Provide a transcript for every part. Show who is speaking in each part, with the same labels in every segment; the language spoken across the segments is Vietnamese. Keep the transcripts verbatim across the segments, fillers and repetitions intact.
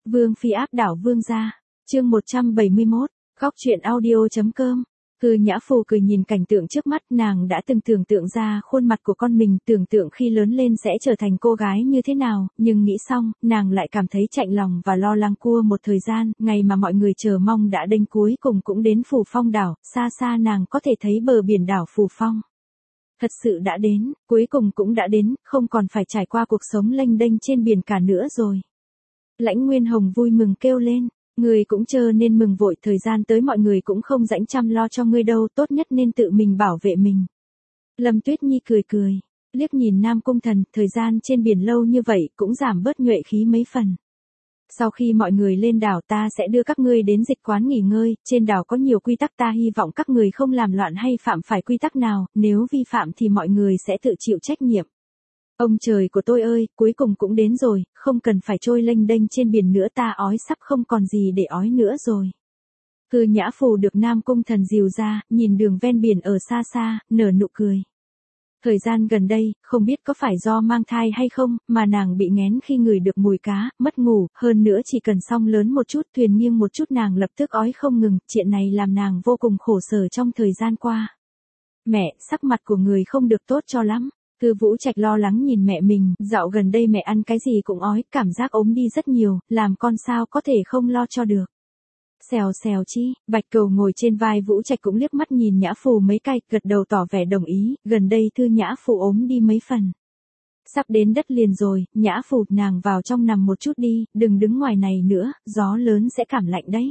Speaker 1: Vương phi áp đảo vương gia. Chương một trăm bảy mươi mốt, Góc truyện audio.com. Cư Nhã Phù cười nhìn cảnh tượng trước mắt, nàng đã từng tưởng tượng ra khuôn mặt của con mình, tưởng tượng khi lớn lên sẽ trở thành cô gái như thế nào, nhưng nghĩ xong, nàng lại cảm thấy chạnh lòng và lo lắng. Cua một thời gian, ngày mà mọi người chờ mong đã đến, cuối cùng cũng đến Phù Phong đảo, xa xa nàng có thể thấy bờ biển đảo Phù Phong. Thật sự đã đến, cuối cùng cũng đã đến, không còn phải trải qua cuộc sống lênh đênh trên biển cả nữa rồi. Lãnh Nguyên Hồng vui mừng kêu lên. Người cũng chớ nên mừng vội, thời gian tới mọi người cũng không rảnh chăm lo cho ngươi đâu, tốt nhất nên tự mình bảo vệ mình. Lâm Tuyết Nhi cười cười, liếc nhìn Nam Cung Thần, thời gian trên biển lâu như vậy cũng giảm bớt nhuệ khí mấy phần. Sau khi mọi người lên đảo ta sẽ đưa các ngươi đến dịch quán nghỉ ngơi, trên đảo có nhiều quy tắc, ta hy vọng các người không làm loạn hay phạm phải quy tắc nào, nếu vi phạm thì mọi người sẽ tự chịu trách nhiệm. Ông trời của tôi ơi, cuối cùng cũng đến rồi, không cần phải trôi lênh đênh trên biển nữa, ta ói sắp không còn gì để ói nữa rồi. Cư Nhã Phù được Nam Cung Thần dìu ra, nhìn đường ven biển ở xa xa, nở nụ cười. Thời gian gần đây, không biết có phải do mang thai hay không, mà nàng bị nghén khi ngửi được mùi cá, mất ngủ, hơn nữa chỉ cần sóng lớn một chút, thuyền nghiêng một chút nàng lập tức ói không ngừng, chuyện này làm nàng vô cùng khổ sở trong thời gian qua. Mẹ, sắc mặt của người không được tốt cho lắm. Cư Vũ Trạch lo lắng nhìn mẹ mình, dạo gần đây mẹ ăn cái gì cũng ói, cảm giác ốm đi rất nhiều, làm con sao có thể không lo cho được. Xèo xèo chi, Bạch Cầu ngồi trên vai Vũ Trạch cũng liếc mắt nhìn Nhã Phù mấy cái, gật đầu tỏ vẻ đồng ý, gần đây Thư Nhã Phù ốm đi mấy phần. Sắp đến đất liền rồi, Nhã Phù, nàng vào trong nằm một chút đi, đừng đứng ngoài này nữa, gió lớn sẽ cảm lạnh đấy.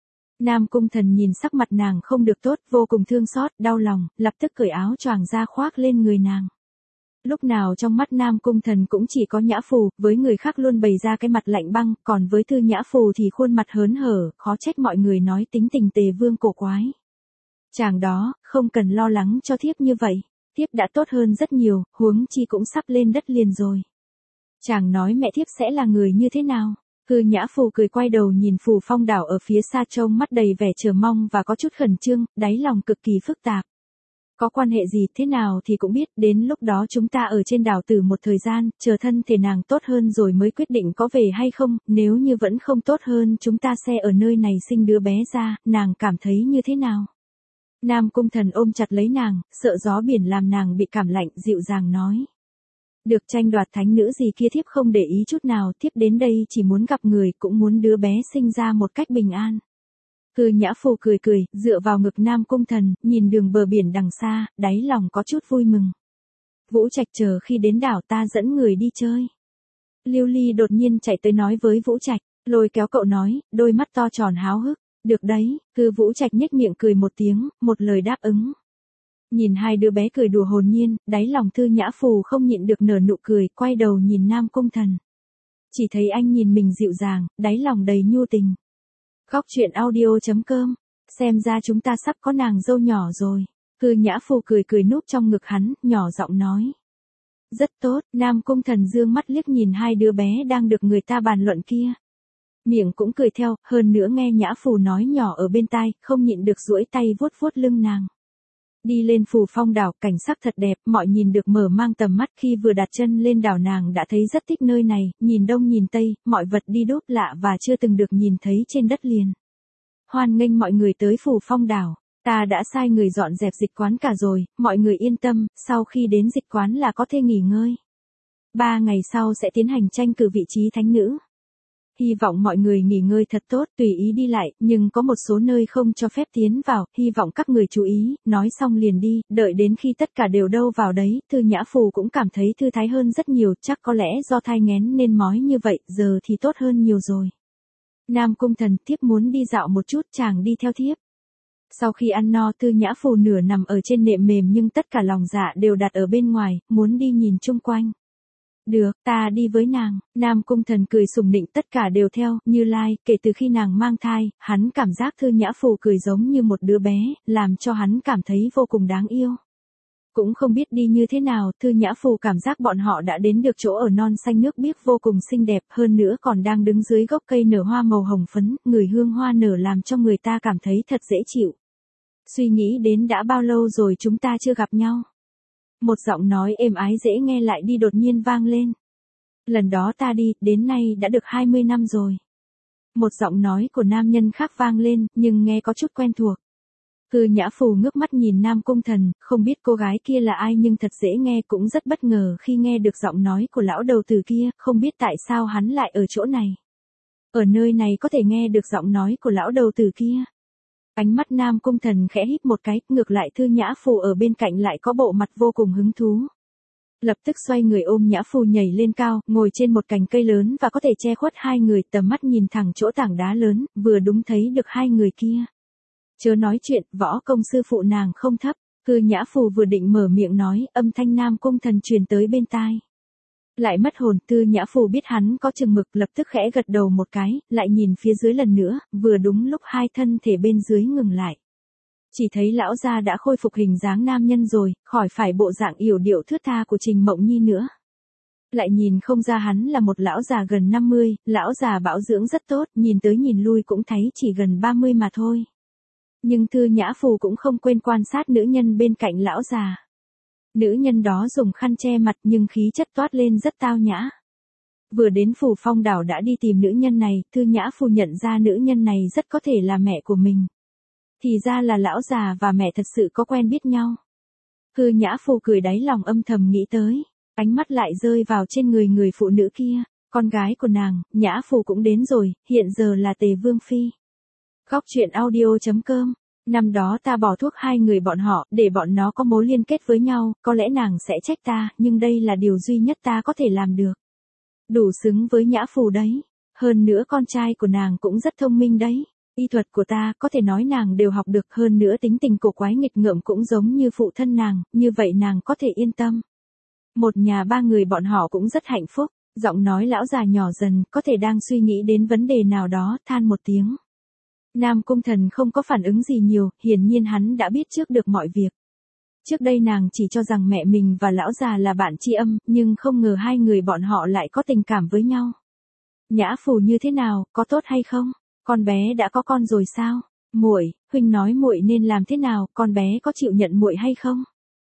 Speaker 1: Nam Cung Thần nhìn sắc mặt nàng không được tốt, vô cùng thương xót, đau lòng, lập tức cởi áo choàng ra khoác lên người nàng. Lúc nào trong mắt Nam Cung Thần cũng chỉ có Nhã Phù, với người khác luôn bày ra cái mặt lạnh băng, còn với Thư Nhã Phù thì khuôn mặt hớn hở, khó trách mọi người nói tính tình Tề Vương cổ quái. Chàng đó, không cần lo lắng cho thiếp như vậy, thiếp đã tốt hơn rất nhiều, huống chi cũng sắp lên đất liền rồi. Chàng nói mẹ thiếp sẽ là người như thế nào? Thư Nhã Phù cười quay đầu nhìn Phù Phong đảo ở phía xa, trông mắt đầy vẻ chờ mong và có chút khẩn trương, đáy lòng cực kỳ phức tạp. Có quan hệ gì thế nào thì cũng biết, đến lúc đó chúng ta ở trên đảo từ một thời gian, chờ thân thể nàng tốt hơn rồi mới quyết định có về hay không, nếu như vẫn không tốt hơn chúng ta sẽ ở nơi này sinh đứa bé ra, nàng cảm thấy như thế nào? Nam Cung Thần ôm chặt lấy nàng, sợ gió biển làm nàng bị cảm lạnh, dịu dàng nói. Được tranh đoạt thánh nữ gì kia thiếp không để ý chút nào, thiếp đến đây chỉ muốn gặp người, cũng muốn đứa bé sinh ra một cách bình an. Cư Nhã Phù cười cười, dựa vào ngực Nam Cung Thần, nhìn đường bờ biển đằng xa, đáy lòng có chút vui mừng. Vũ Trạch, chờ khi đến đảo ta dẫn người đi chơi. Lưu Ly đột nhiên chạy tới nói với Vũ Trạch, lôi kéo cậu nói, đôi mắt to tròn háo hức. Được đấy, Cư Vũ Trạch nhếch miệng cười một tiếng, một lời đáp ứng. Nhìn hai đứa bé cười đùa hồn nhiên, đáy lòng Thư Nhã Phù không nhịn được nở nụ cười, quay đầu nhìn Nam Cung Thần. Chỉ thấy anh nhìn mình dịu dàng, đáy lòng đầy nhu tình. Góc truyện audio.com, xem ra chúng ta sắp có nàng dâu nhỏ rồi. Cư Nhã Phù cười cười núp trong ngực hắn, nhỏ giọng nói. Rất tốt, Nam Cung Thần dương mắt liếc nhìn hai đứa bé đang được người ta bàn luận kia. Miệng cũng cười theo, hơn nữa nghe Nhã Phù nói nhỏ ở bên tai, không nhịn được duỗi tay vuốt vuốt lưng nàng. Đi lên Phù Phong đảo, cảnh sắc thật đẹp, mọi nhìn được mở mang tầm mắt, khi vừa đặt chân lên đảo nàng đã thấy rất thích nơi này, nhìn đông nhìn tây, mọi vật đi đốt lạ và chưa từng được nhìn thấy trên đất liền. Hoan nghênh mọi người tới Phù Phong đảo, ta đã sai người dọn dẹp dịch quán cả rồi, mọi người yên tâm, sau khi đến dịch quán là có thể nghỉ ngơi. Ba ngày sau sẽ tiến hành tranh cử vị trí thánh nữ. Hy vọng mọi người nghỉ ngơi thật tốt, tùy ý đi lại, nhưng có một số nơi không cho phép tiến vào, hy vọng các người chú ý, nói xong liền đi, đợi đến khi tất cả đều đâu vào đấy, Thư Nhã Phù cũng cảm thấy thư thái hơn rất nhiều, chắc có lẽ do thai nghén nên mói như vậy, giờ thì tốt hơn nhiều rồi. Nam Cung Thần, thiếp muốn đi dạo một chút, chàng đi theo thiếp. Sau khi ăn no, Thư Nhã Phù nửa nằm ở trên nệm mềm nhưng tất cả lòng dạ đều đặt ở bên ngoài, muốn đi nhìn chung quanh. Được, ta đi với nàng. Nam Cung Thần cười sủng nịnh, tất cả đều theo, Như Lai, kể từ khi nàng mang thai, hắn cảm giác Thư Nhã Phù cười giống như một đứa bé, làm cho hắn cảm thấy vô cùng đáng yêu. Cũng không biết đi như thế nào, Thư Nhã Phù cảm giác bọn họ đã đến được chỗ ở non xanh nước biếc vô cùng xinh đẹp, hơn nữa còn đang đứng dưới gốc cây nở hoa màu hồng phấn, người hương hoa nở làm cho người ta cảm thấy thật dễ chịu. Suy nghĩ đến đã bao lâu rồi chúng ta chưa gặp nhau. Một giọng nói êm ái dễ nghe lại đi đột nhiên vang lên. Lần đó ta đi, đến nay đã được hai mươi năm rồi. Một giọng nói của nam nhân khác vang lên, nhưng nghe có chút quen thuộc. Cư Nhã Phù ngước mắt nhìn Nam Cung Thần, không biết cô gái kia là ai nhưng thật dễ nghe, cũng rất bất ngờ khi nghe được giọng nói của lão đầu tử kia, không biết tại sao hắn lại ở chỗ này. Ở nơi này có thể nghe được giọng nói của lão đầu tử kia. Ánh mắt Nam Cung Thần khẽ híp một cái, ngược lại Thư Nhã Phù ở bên cạnh lại có bộ mặt vô cùng hứng thú. Lập tức xoay người ôm Nhã Phù nhảy lên cao, ngồi trên một cành cây lớn và có thể che khuất hai người, tầm mắt nhìn thẳng chỗ tảng đá lớn, vừa đúng thấy được hai người kia. Chớ nói chuyện, võ công sư phụ nàng không thấp. Cư Nhã Phù vừa định mở miệng nói, âm thanh Nam Cung Thần truyền tới bên tai. Lại mất hồn. Tư Nhã Phù biết hắn có chừng mực, lập tức khẽ gật đầu một cái, lại nhìn phía dưới lần nữa, vừa đúng lúc hai thân thể bên dưới ngừng lại. Chỉ thấy lão gia đã khôi phục hình dáng nam nhân rồi, khỏi phải bộ dạng yểu điệu thướt tha của Trình Mộng Nhi nữa. Lại nhìn không ra hắn là một lão già gần năm mươi, lão già bảo dưỡng rất tốt, nhìn tới nhìn lui cũng thấy chỉ gần ba mươi mà thôi. Nhưng Thư Nhã Phù cũng không quên quan sát nữ nhân bên cạnh lão già. Nữ nhân đó dùng khăn che mặt nhưng khí chất toát lên rất tao nhã. Vừa đến Phù Phong đảo đã đi tìm nữ nhân này, Thư Nhã Phù nhận ra nữ nhân này rất có thể là mẹ của mình. Thì ra là lão già và mẹ thật sự có quen biết nhau. Thư Nhã Phù cười đáy lòng âm thầm nghĩ tới, ánh mắt lại rơi vào trên người người phụ nữ kia, con gái của nàng. Nhã Phù cũng đến rồi, hiện giờ là Tề Vương Phi. Góc truyện audio chấm com. Năm đó ta bỏ thuốc hai người bọn họ, để bọn nó có mối liên kết với nhau, có lẽ nàng sẽ trách ta, nhưng đây là điều duy nhất ta có thể làm được. Đủ xứng với Nhã Phù đấy. Hơn nữa con trai của nàng cũng rất thông minh đấy. Y thuật của ta có thể nói nàng đều học được, hơn nữa tính tình cổ quái nghịch ngợm cũng giống như phụ thân nàng, như vậy nàng có thể yên tâm. Một nhà ba người bọn họ cũng rất hạnh phúc. Giọng nói lão già nhỏ dần, có thể đang suy nghĩ đến vấn đề nào đó, than một tiếng. Nam Cung Thần không có phản ứng gì nhiều, hiển nhiên hắn đã biết trước được mọi việc. Trước đây nàng chỉ cho rằng mẹ mình và lão già là bạn tri âm, nhưng không ngờ hai người bọn họ lại có tình cảm với nhau. Nhã Phù như thế nào, có tốt hay không? Con bé đã có con rồi sao? Muội, huynh nói muội nên làm thế nào, con bé có chịu nhận muội hay không?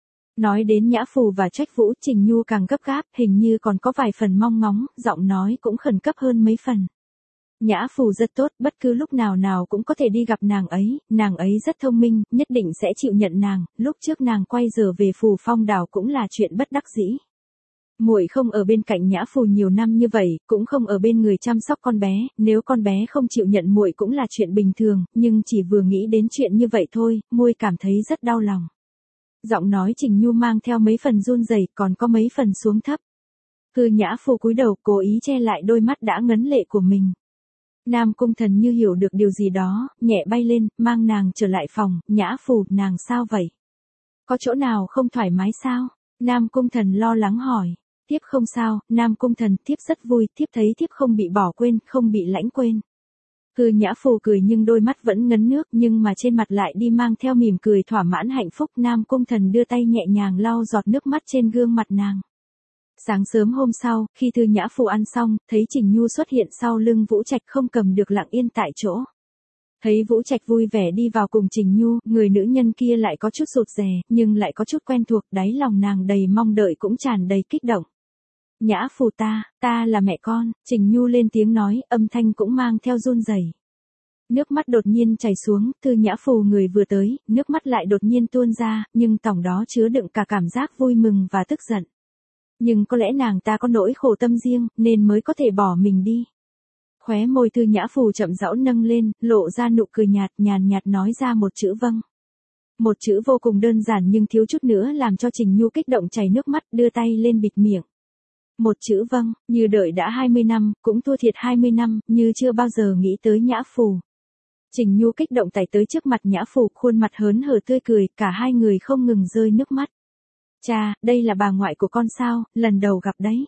Speaker 1: Nói đến Nhã Phù và Trách Vũ, Trình Nhu càng gấp gáp, hình như còn có vài phần mong ngóng, giọng nói cũng khẩn cấp hơn mấy phần. Nhã Phù rất tốt, bất cứ lúc nào nào cũng có thể đi gặp nàng ấy, nàng ấy rất thông minh, nhất định sẽ chịu nhận nàng, lúc trước nàng quay giờ về Phù Phong đảo cũng là chuyện bất đắc dĩ. Muội không ở bên cạnh Nhã Phù nhiều năm như vậy, cũng không ở bên người chăm sóc con bé, nếu con bé không chịu nhận muội cũng là chuyện bình thường, nhưng chỉ vừa nghĩ đến chuyện như vậy thôi, muội cảm thấy rất đau lòng. Giọng nói Trình Nhu mang theo mấy phần run rẩy, còn có mấy phần xuống thấp. Cư Nhã Phù cúi đầu, cố ý che lại đôi mắt đã ngấn lệ của mình. Nam Cung Thần như hiểu được điều gì đó, nhẹ bay lên, mang nàng trở lại phòng. Nhã Phù, nàng sao vậy? Có chỗ nào không thoải mái sao? Nam Cung Thần lo lắng hỏi. Thiếp không sao. Nam Cung Thần, thiếp rất vui, thiếp thấy thiếp không bị bỏ quên, không bị lãnh quên. Cư Nhã Phù cười nhưng đôi mắt vẫn ngấn nước, nhưng mà trên mặt lại đi mang theo mỉm cười thỏa mãn hạnh phúc. Nam Cung Thần đưa tay nhẹ nhàng lau giọt nước mắt trên gương mặt nàng. Sáng sớm hôm sau, khi Thư Nhã Phù ăn xong, thấy Trình Nhu xuất hiện sau lưng Vũ Trạch, không cầm được lặng yên tại chỗ. Thấy Vũ Trạch vui vẻ đi vào cùng Trình Nhu, người nữ nhân kia lại có chút rụt rè, nhưng lại có chút quen thuộc, đáy lòng nàng đầy mong đợi cũng tràn đầy kích động. Nhã Phù ta, ta là mẹ con. Trình Nhu lên tiếng nói, âm thanh cũng mang theo run rẩy. Nước mắt đột nhiên chảy xuống, Thư Nhã Phù người vừa tới, nước mắt lại đột nhiên tuôn ra, nhưng tổng đó chứa đựng cả cảm giác vui mừng và tức giận. Nhưng có lẽ nàng ta có nỗi khổ tâm riêng, nên mới có thể bỏ mình đi. Khóe môi Thư Nhã Phù chậm rãi nâng lên, lộ ra nụ cười nhạt, nhàn nhạt nói ra một chữ vâng. Một chữ vô cùng đơn giản nhưng thiếu chút nữa làm cho Trình Nhu kích động chảy nước mắt, đưa tay lên bịt miệng. Một chữ vâng, như đợi đã hai mươi năm, cũng thua thiệt hai mươi năm, như chưa bao giờ nghĩ tới Nhã Phù. Trình Nhu kích động tảy tới trước mặt Nhã Phù, khuôn mặt hớn hở tươi cười, cả hai người không ngừng rơi nước mắt. Cha, đây là bà ngoại của con sao, lần đầu gặp đấy.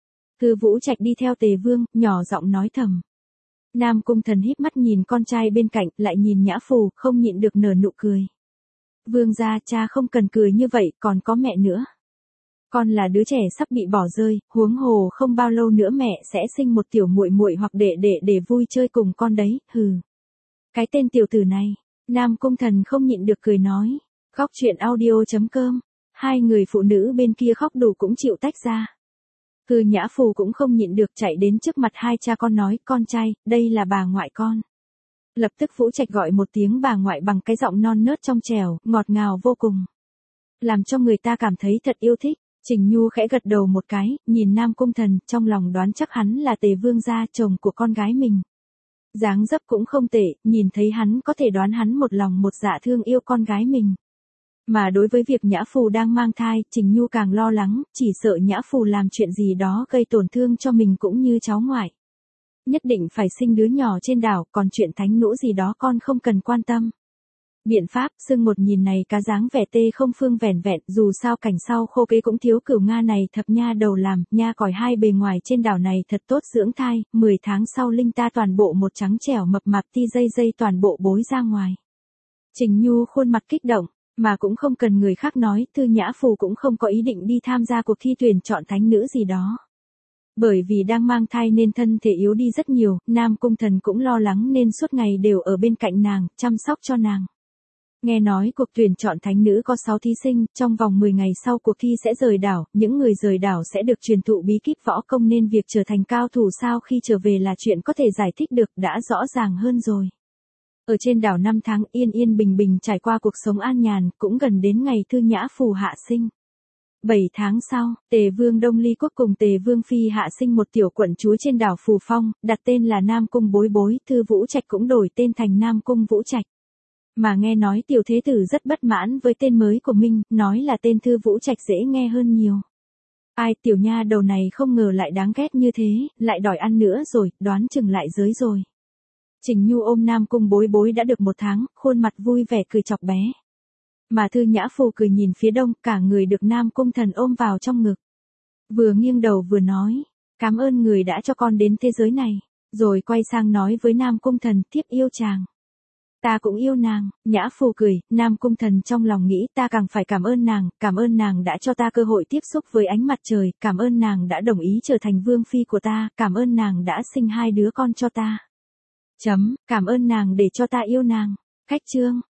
Speaker 1: Cư Vũ Trạch đi theo Tề Vương, nhỏ giọng nói thầm. Nam Cung Thần híp mắt nhìn con trai bên cạnh, lại nhìn Nhã Phù, không nhịn được nở nụ cười. Vương gia, cha không cần cười như vậy, còn có mẹ nữa. Con là đứa trẻ sắp bị bỏ rơi, huống hồ không bao lâu nữa mẹ sẽ sinh một tiểu muội muội hoặc đệ đệ để vui chơi cùng con đấy, hừ. Cái tên tiểu tử này. Nam Cung Thần không nhịn được cười nói. Góc truyện audio chấm com. Hai người phụ nữ bên kia khóc đủ cũng chịu tách ra. Cư Nhã Phù cũng không nhịn được chạy đến trước mặt hai cha con nói, con trai, đây là bà ngoại con. Lập tức Vũ Trạch gọi một tiếng bà ngoại bằng cái giọng non nớt trong trẻo, ngọt ngào vô cùng. Làm cho người ta cảm thấy thật yêu thích. Trình Nhu khẽ gật đầu một cái, nhìn Nam Cung Thần, trong lòng đoán chắc hắn là Tề Vương gia, chồng của con gái mình. Dáng dấp cũng không tệ, nhìn thấy hắn có thể đoán hắn một lòng một dạ thương yêu con gái mình. Mà đối với việc Nhã Phù đang mang thai, Trình Nhu càng lo lắng, chỉ sợ Nhã Phù làm chuyện gì đó gây tổn thương cho mình cũng như cháu ngoại. Nhất định phải sinh đứa nhỏ trên đảo, còn chuyện thánh nũ gì đó con không cần quan tâm. Biện pháp, xưng một nhìn này cá dáng vẻ tê không phương vẻn vẹn, dù sao cảnh sau khô kế cũng thiếu cửu Nga này thập nha đầu làm, nha còi hai bề ngoài trên đảo này thật tốt dưỡng thai, mười tháng sau linh ta toàn bộ một trắng trẻo mập mạp ti dây dây toàn bộ bối ra ngoài. Trình Nhu khuôn mặt kích động, mà cũng không cần người khác nói, Thư Nhã Phù cũng không có ý định đi tham gia cuộc thi tuyển chọn thánh nữ gì đó. Bởi vì đang mang thai nên thân thể yếu đi rất nhiều, Nam Cung Thần cũng lo lắng nên suốt ngày đều ở bên cạnh nàng, chăm sóc cho nàng. Nghe nói cuộc tuyển chọn thánh nữ có sáu thí sinh, trong vòng mười ngày sau cuộc thi sẽ rời đảo, những người rời đảo sẽ được truyền thụ bí kíp võ công nên việc trở thành cao thủ sau khi trở về là chuyện có thể giải thích được, đã rõ ràng hơn rồi. Ở trên đảo năm tháng yên yên bình bình trải qua cuộc sống an nhàn, cũng gần đến ngày Thư Nhã Phù hạ sinh. bảy tháng sau, Tề Vương Đông Ly Quốc cùng Tề Vương Phi hạ sinh một tiểu quận chúa trên đảo Phù Phong, đặt tên là Nam Cung Bối Bối, Thư Vũ Trạch cũng đổi tên thành Nam Cung Vũ Trạch. Mà nghe nói tiểu thế tử rất bất mãn với tên mới của mình, nói là tên Thư Vũ Trạch dễ nghe hơn nhiều. Ai tiểu nha đầu này không ngờ lại đáng ghét như thế, lại đòi ăn nữa rồi, đoán chừng lại giới rồi. Trình Nhu ôm Nam Cung Bối Bối đã được một tháng, khuôn mặt vui vẻ cười chọc bé. Mà Thư Nhã Phù cười nhìn phía đông, cả người được Nam Cung Thần ôm vào trong ngực. Vừa nghiêng đầu vừa nói, cảm ơn người đã cho con đến thế giới này, rồi quay sang nói với Nam Cung Thần, tiếp yêu chàng. Ta cũng yêu nàng. Nhã Phù cười, Nam Cung Thần trong lòng nghĩ ta càng phải cảm ơn nàng, cảm ơn nàng đã cho ta cơ hội tiếp xúc với ánh mặt trời, cảm ơn nàng đã đồng ý trở thành vương phi của ta, cảm ơn nàng đã sinh hai đứa con cho ta. Chấm, cảm ơn nàng để cho ta yêu nàng. Khách chương.